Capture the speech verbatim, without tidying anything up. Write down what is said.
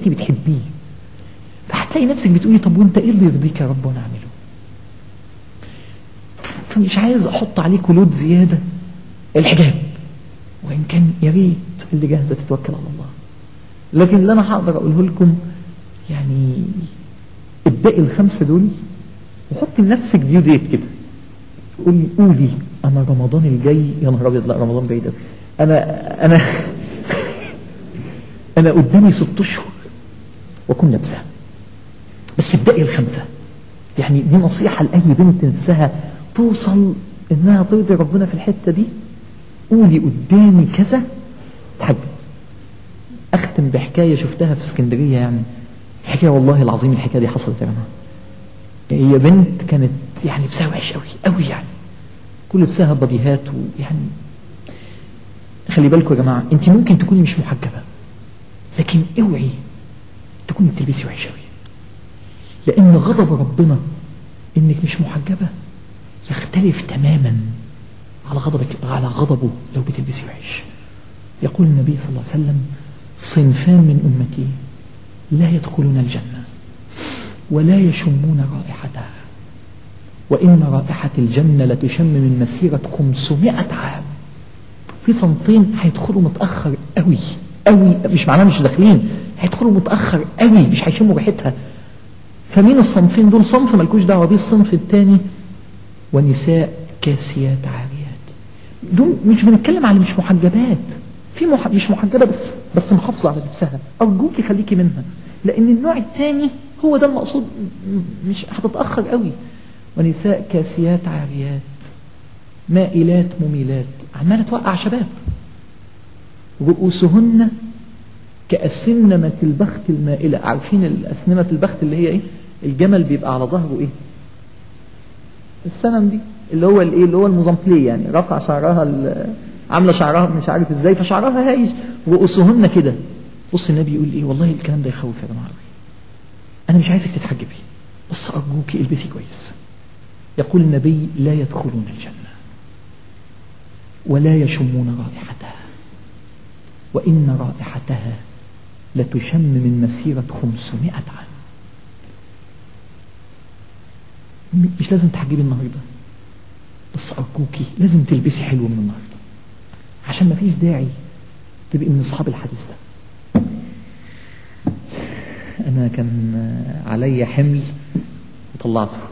انت بتحبيه، فهتلاقي نفسك بتقولي طب وانت ايه اللي يرضيك يا رب وانا اعمله؟ فمش عايز احط عليك لود زياده. الحجاب وان كان يا ريت اللي جاهزه تتوكل على الله، لكن اللي انا هقدر اقوله لكم يعني ابدأي الخمسه دول وحطي لنفسك ديو ديت كده، قولي قولي انا رمضان الجاي، يا نهار ابيض لا رمضان بعيد قوي، انا انا انا قدامي ست اشهر واكون لابسها، بس ابدأي الخمسه. يعني دي نصيحه لاي بنت نفسها توصل انها ترضي ربنا في الحته دي. قولي قدامي كذا تحب. اختم بحكايه شفتها في اسكندريه، يعني حكايه والله العظيم الحكايه دي حصلت يا جماعه. هي بنت كانت يعني لبسها وحش قوي قوي، يعني كل لبسها بديهات، ويعني خلي بالكم يا جماعه، انت ممكن تكوني مش محجبه لكن اوعي تكوني بتلبسي وحش قوي، لان غضب ربنا انك مش محجبه يختلف تماما على غضبك على غضبه لو بتلبسي وحش. يقول النبي صلى الله عليه وسلم صنفان من امتي لا يدخلون الجنه ولا يشمون رائحتها، وان رائحه الجنه لتشم من مسيره خمسمائة عام. في صنفين هيدخلوا متاخر قوي قوي، مش معناه مش داخلين، هيدخلوا متاخر قوي مش هيشموا ريحتها. فمين الصنفين دول؟ صنف مالكوش دعوه بيه. الصنف الثاني ونساء كاسيات عاريات. دول مش بنتكلم على مش محجبات، في مح... مش محجبه بس بس محافظه على لبسها، ارجوكي خليكي منها، لان النوع الثاني هو ده المقصود، مش هتتاخر قوي. ونساء كاسيات عاريات مائلات مميلات، عماله توقع شباب. رؤوسهن كأسنمة البخت المائلة. عارفين الأسنمة البخت اللي هي ايه؟ الجمل بيبقى على ظهره ايه؟ السنم دي اللي هو الايه اللي هو المزمطليه، يعني رفع شعرها، عامله شعرها مش عارف ازاي، فشعرها هايش. رؤوسهن كده. بص النبي يقول ايه؟ والله الكلام ده يخوف يا جماعه. انا مش عايزك تتحجبي بس ارجوكي البسي كويس. يقول النبي لا يدخلون الجنه ولا يشمون رائحتها، وان رائحتها لتشم من مسيره خمسمائة عام. مش لازم تحجبي النهارده بس ارجوكي لازم تلبسي حلو من النهارده، عشان ما فيش داعي تبقي من اصحاب الحديث ده. انا كان عليا حمل وطلعته.